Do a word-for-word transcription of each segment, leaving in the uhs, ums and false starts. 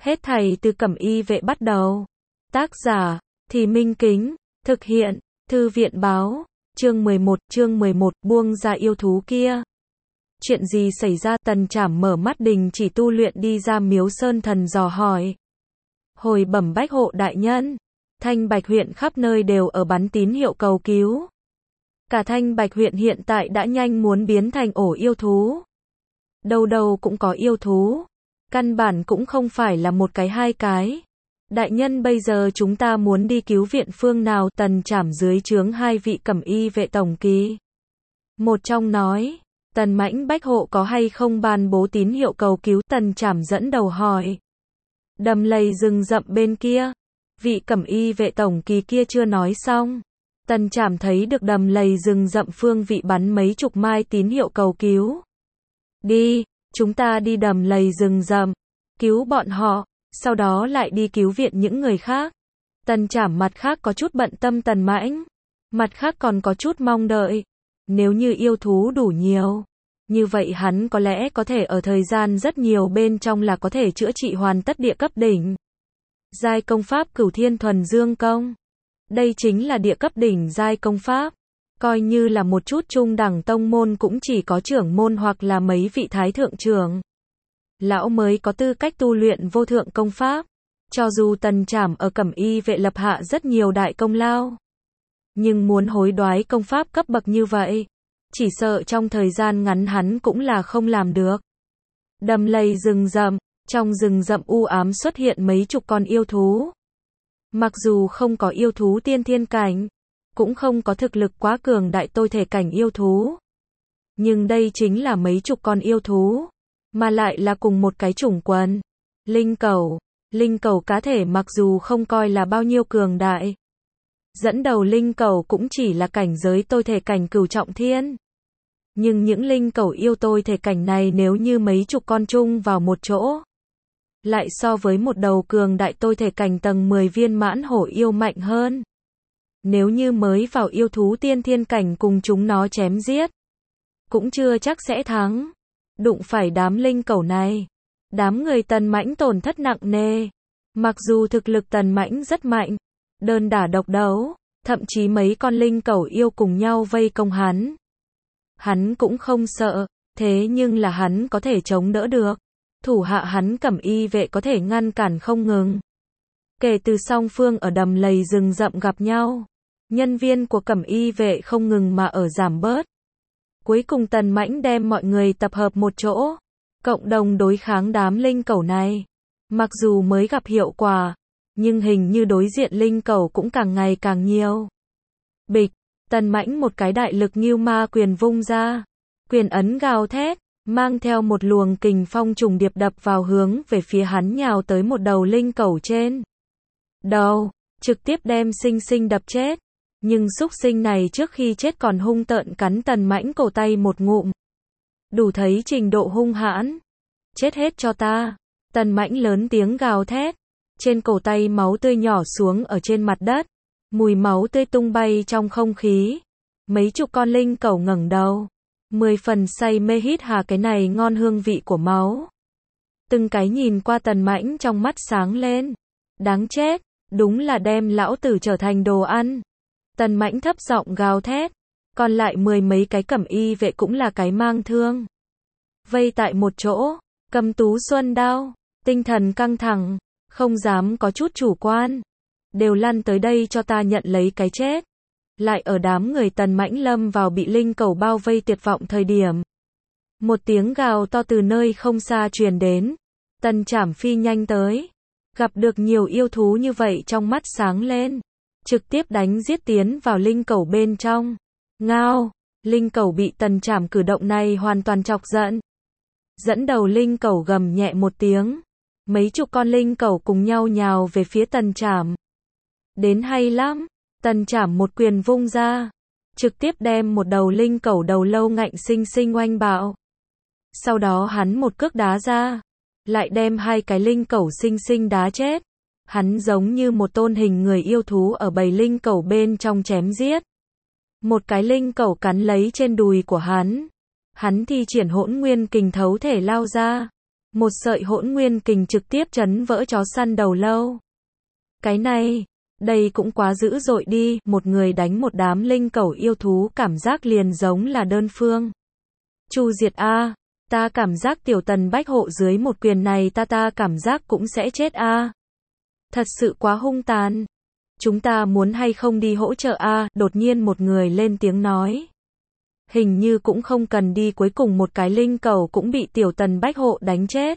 Hết thảy từ Cẩm Y vệ bắt đầu. Tác giả, Thì Minh Kính, thực hiện, Thư viện báo, chương mười một, chương mười một, buông ra yêu thú kia. Chuyện gì xảy ra? Tần Trảm mở mắt đình chỉ tu luyện đi ra miếu sơn thần dò hỏi. Hồi bẩm bách hộ đại nhân, Thanh Bạch huyện khắp nơi đều ở bắn tín hiệu cầu cứu. Cả Thanh Bạch huyện hiện tại đã nhanh muốn biến thành ổ yêu thú. Đâu đâu cũng có yêu thú. Căn bản cũng không phải là một cái hai cái. Đại nhân, bây giờ chúng ta muốn đi cứu viện phương nào? Tần Trảm dưới trướng hai vị Cẩm Y vệ tổng kỳ. Một trong nói, Tần Mãnh bách hộ có hay không ban bố tín hiệu cầu cứu? Tần Trảm dẫn đầu hỏi. Đầm lầy rừng rậm bên kia. Vị Cẩm Y vệ tổng kỳ kia chưa nói xong. Tần Trảm thấy được đầm lầy rừng rậm phương vị bắn mấy chục mai tín hiệu cầu cứu. Đi, chúng ta đi đầm lầy rừng rậm, cứu bọn họ, sau đó lại đi cứu viện những người khác. Tần Trảm mặt khác có chút bận tâm Tần Mãnh, mặt khác còn có chút mong đợi. Nếu như yêu thú đủ nhiều, như vậy hắn có lẽ có thể ở thời gian rất nhiều bên trong là có thể chữa trị hoàn tất địa cấp đỉnh. Giai công pháp Cửu Thiên Thuần Dương Công. Đây chính là địa cấp đỉnh giai công pháp. Coi như là một chút trung đẳng tông môn cũng chỉ có trưởng môn hoặc là mấy vị thái thượng trưởng lão mới có tư cách tu luyện vô thượng công pháp. Cho dù Tần Trảm ở Cẩm Y vệ lập hạ rất nhiều đại công lao, nhưng muốn hối đoái công pháp cấp bậc như vậy, chỉ sợ trong thời gian ngắn hắn cũng là không làm được. Đầm lầy rừng rậm, trong rừng rậm u ám xuất hiện mấy chục con yêu thú. Mặc dù không có yêu thú tiên thiên cảnh, cũng không có thực lực quá cường đại tôi thể cảnh yêu thú. Nhưng đây chính là mấy chục con yêu thú, mà lại là cùng một cái chủng quần. Linh cẩu, linh cẩu cá thể mặc dù không coi là bao nhiêu cường đại. Dẫn đầu linh cẩu cũng chỉ là cảnh giới tôi thể cảnh cửu trọng thiên. Nhưng những linh cẩu yêu tôi thể cảnh này nếu như mấy chục con chung vào một chỗ, lại so với một đầu cường đại tôi thể cảnh tầng mười viên mãn hổ yêu mạnh hơn. Nếu như mới vào yêu thú tiên thiên cảnh cùng chúng nó chém giết, cũng chưa chắc sẽ thắng. Đụng phải đám linh cẩu này, đám người Tần Mãnh tổn thất nặng nề. Mặc dù thực lực Tần Mãnh rất mạnh, đơn đả độc đấu, thậm chí mấy con linh cẩu yêu cùng nhau vây công hắn, hắn cũng không sợ, thế nhưng là hắn có thể chống đỡ được. Thủ hạ hắn Cẩm Y vệ có thể ngăn cản không ngừng. Kể từ song phương ở đầm lầy rừng rậm gặp nhau, nhân viên của Cẩm Y vệ không ngừng mà ở giảm bớt. Cuối cùng Tần Mãnh đem mọi người tập hợp một chỗ, cộng đồng đối kháng đám linh cẩu này. Mặc dù mới gặp hiệu quả, nhưng hình như đối diện linh cẩu cũng càng ngày càng nhiều. Bịch, Tần Mãnh một cái đại lực Ngưu Ma quyền vung ra, quyền ấn gào thét, mang theo một luồng kình phong trùng điệp đập vào hướng về phía hắn nhào tới một đầu linh cẩu trên đầu, trực tiếp đem sinh sinh đập chết. Nhưng xúc sinh này trước khi chết còn hung tợn cắn Tần Mãnh cổ tay một ngụm. Đủ thấy trình độ hung hãn. Chết hết cho ta. Tần Mãnh lớn tiếng gào thét. Trên cổ tay máu tươi nhỏ xuống ở trên mặt đất. Mùi máu tươi tung bay trong không khí. Mấy chục con linh cẩu ngẩng đầu. Mười phần say mê hít hà cái này ngon hương vị của máu. Từng cái nhìn qua Tần Mãnh trong mắt sáng lên. Đáng chết, đúng là đem lão tử trở thành đồ ăn. Tần Mãnh thấp giọng gào thét, còn lại mười mấy cái Cẩm Y vệ cũng là cái mang thương. Vây tại một chỗ, cầm tú xuân đao, tinh thần căng thẳng, không dám có chút chủ quan. Đều lăn tới đây cho ta nhận lấy cái chết. Lại ở đám người Tần Mãnh lâm vào bị linh cẩu bao vây tuyệt vọng thời điểm. Một tiếng gào to từ nơi không xa truyền đến. Tần Trảm phi nhanh tới, gặp được nhiều yêu thú như vậy trong mắt sáng lên. Trực tiếp đánh giết tiến vào linh cẩu bên trong. Ngao, linh cẩu bị Tần Trảm cử động này hoàn toàn chọc giận. Dẫn đầu linh cẩu gầm nhẹ một tiếng. Mấy chục con linh cẩu cùng nhau nhào về phía Tần Trảm. Đến hay lắm, Tần Trảm một quyền vung ra, trực tiếp đem một đầu linh cẩu đầu lâu ngạnh sinh sinh oanh bạo. Sau đó hắn một cước đá ra, lại đem hai cái linh cẩu sinh sinh đá chết. Hắn giống như một tôn hình người yêu thú ở bầy linh cẩu bên trong chém giết. Một cái linh cẩu cắn lấy trên đùi của hắn. Hắn thi triển hỗn nguyên kình thấu thể lao ra. Một sợi hỗn nguyên kình trực tiếp chấn vỡ chó săn đầu lâu. Cái này, đây cũng quá dữ dội đi, một người đánh một đám linh cẩu yêu thú cảm giác liền giống là đơn phương. Chu diệt a, ta cảm giác tiểu Tần Bách Hộ dưới một quyền này ta ta cảm giác cũng sẽ chết a. Thật sự quá hung tàn. Chúng ta muốn hay không đi hỗ trợ a, đột nhiên một người lên tiếng nói. Hình như cũng không cần đi, cuối cùng một cái linh cẩu cũng bị tiểu Tần Bách Hộ đánh chết.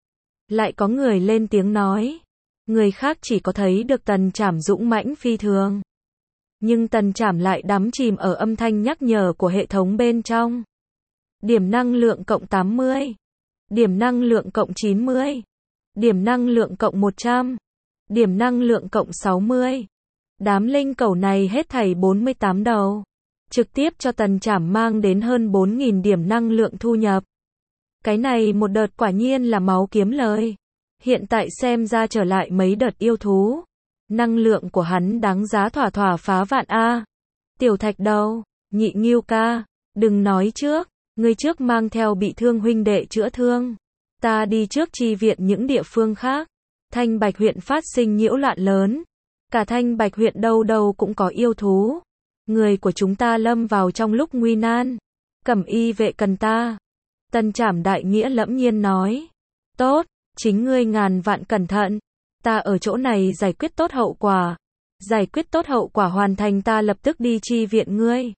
Lại có người lên tiếng nói. Người khác chỉ có thấy được Tần Trảm dũng mãnh phi thường. Nhưng Tần Trảm lại đắm chìm ở âm thanh nhắc nhở của hệ thống bên trong. Điểm năng lượng cộng tám mươi. Điểm năng lượng cộng chín mươi. Điểm năng lượng cộng một trăm. Điểm năng lượng cộng sáu mươi. Đám linh cẩu này hết thảy bốn mươi tám đầu. Trực tiếp cho Tần Trảm mang đến hơn bốn nghìn điểm năng lượng thu nhập. Cái này một đợt quả nhiên là máu kiếm lời. Hiện tại xem ra trở lại mấy đợt yêu thú. Năng lượng của hắn đáng giá thỏa thỏa phá vạn A. Tiểu Thạch Đầu, Nhị Ngưu ca, đừng nói trước, ngươi trước mang theo bị thương huynh đệ chữa thương. Ta đi trước chi viện những địa phương khác. Thanh Bạch huyện phát sinh nhiễu loạn lớn. Cả Thanh Bạch huyện đâu đâu cũng có yêu thú. Người của chúng ta lâm vào trong lúc nguy nan. Cẩm y vệ cần ta. Tần Trảm đại nghĩa lẫm nhiên nói. Tốt, chính ngươi ngàn vạn cẩn thận. Ta ở chỗ này giải quyết tốt hậu quả. Giải quyết tốt hậu quả hoàn thành ta lập tức đi chi viện ngươi.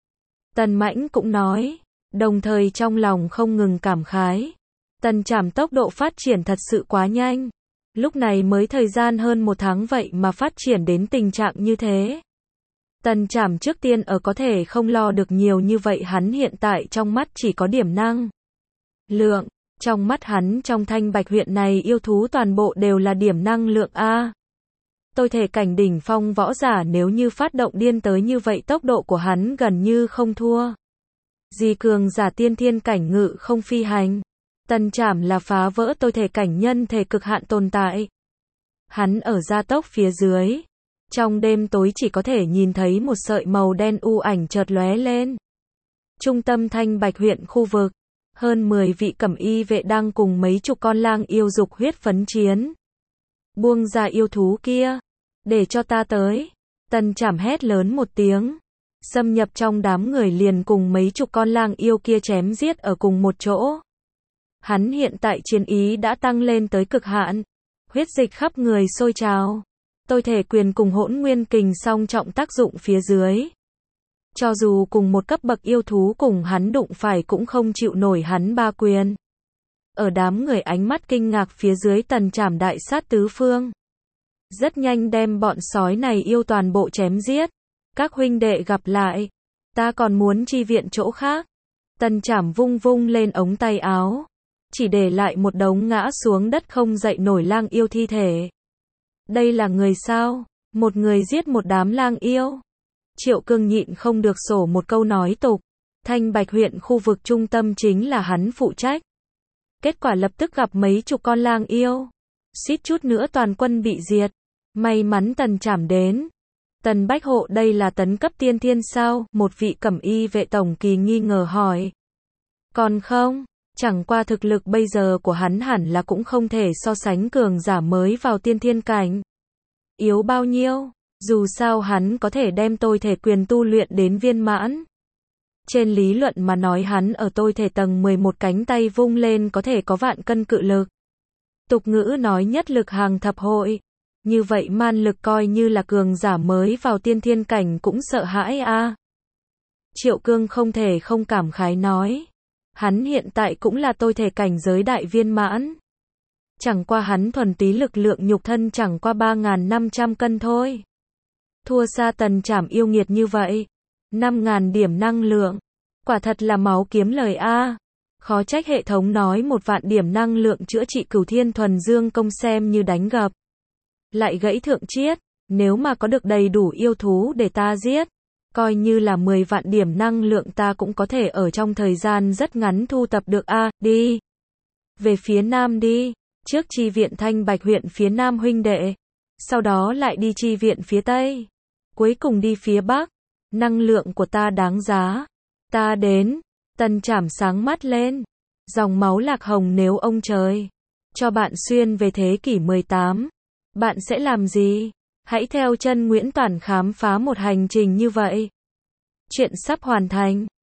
Tần Mãnh cũng nói. Đồng thời trong lòng không ngừng cảm khái. Tần Trảm tốc độ phát triển thật sự quá nhanh. Lúc này mới thời gian hơn một tháng vậy mà phát triển đến tình trạng như thế. Tần Trảm trước tiên ở có thể không lo được nhiều như vậy, hắn hiện tại trong mắt chỉ có điểm năng lượng. Trong mắt hắn trong Thanh Bạch huyện này yêu thú toàn bộ đều là điểm năng lượng A. Tôi thể cảnh đỉnh phong võ giả nếu như phát động điên tới như vậy tốc độ của hắn gần như không thua. Gì cường giả tiên thiên cảnh ngự không phi hành. Tần Trảm là phá vỡ tôi thể cảnh nhân thể cực hạn tồn tại. Hắn ở gia tốc phía dưới. Trong đêm tối chỉ có thể nhìn thấy một sợi màu đen u ảnh chợt lóe lên. Trung tâm Thanh Bạch huyện khu vực. Hơn mười vị cẩm y vệ đang cùng mấy chục con lang yêu dục huyết phấn chiến. Buông ra yêu thú kia. Để cho ta tới. Tần Trảm hét lớn một tiếng. Xâm nhập trong đám người liền cùng mấy chục con lang yêu kia chém giết ở cùng một chỗ. Hắn hiện tại chiến ý đã tăng lên tới cực hạn. Huyết dịch khắp người sôi trào. Tôi thể quyền cùng hỗn nguyên kình song trọng tác dụng phía dưới. Cho dù cùng một cấp bậc yêu thú cùng hắn đụng phải cũng không chịu nổi hắn ba quyền. Ở đám người ánh mắt kinh ngạc phía dưới, Tần Trảm đại sát tứ phương. Rất nhanh đem bọn sói này yêu toàn bộ chém giết. Các huynh đệ gặp lại. Ta còn muốn chi viện chỗ khác. Tần Trảm vung vung lên ống tay áo. Chỉ để lại một đống ngã xuống đất không dậy nổi lang yêu thi thể. Đây là người sao? Một người giết một đám lang yêu. Triệu Cương nhịn không được sổ một câu nói tục. Thanh Bạch huyện khu vực trung tâm chính là hắn phụ trách. Kết quả lập tức gặp mấy chục con lang yêu. Suýt chút nữa toàn quân bị diệt. May mắn Tần Trảm đến. Tần Bách Hộ đây là tấn cấp tiên thiên sao? Một vị cẩm y vệ tổng kỳ nghi ngờ hỏi. Còn không, chẳng qua thực lực bây giờ của hắn hẳn là cũng không thể so sánh cường giả mới vào tiên thiên cảnh. Yếu bao nhiêu? Dù sao hắn có thể đem tôi thể quyền tu luyện đến viên mãn. Trên lý luận mà nói hắn ở tôi thể tầng mười một cánh tay vung lên có thể có vạn cân cự lực. Tục ngữ nói nhất lực hàng thập hội. Như vậy man lực coi như là cường giả mới vào tiên thiên cảnh cũng sợ hãi a. À. Triệu Cương không thể không cảm khái nói. Hắn hiện tại cũng là tôi thể cảnh giới đại viên mãn. Chẳng qua hắn thuần túy lực lượng nhục thân chẳng qua ba nghìn năm trăm cân thôi. Thua xa Tần Trảm yêu nghiệt như vậy. năm nghìn điểm năng lượng. Quả thật là máu kiếm lời a. À. Khó trách hệ thống nói một vạn điểm năng lượng chữa trị Cửu Thiên Thuần Dương công xem như đánh gập. Lại gãy thượng chiết. Nếu mà có được đầy đủ yêu thú để ta giết. Coi như là mười vạn điểm năng lượng ta cũng có thể ở trong thời gian rất ngắn thu tập được a. À, đi. Về phía nam đi. Trước chi viện Thanh Bạch huyện phía nam huynh đệ. Sau đó lại đi chi viện phía tây. Cuối cùng đi phía bắc. Năng lượng của ta đáng giá. Ta đến. Tần Trảm sáng mắt lên. Dòng máu lạc hồng nếu ông trời cho bạn xuyên về thế kỷ mười tám, bạn sẽ làm gì? Hãy theo chân Nguyễn Toản khám phá một hành trình như vậy. Chuyện sắp hoàn thành.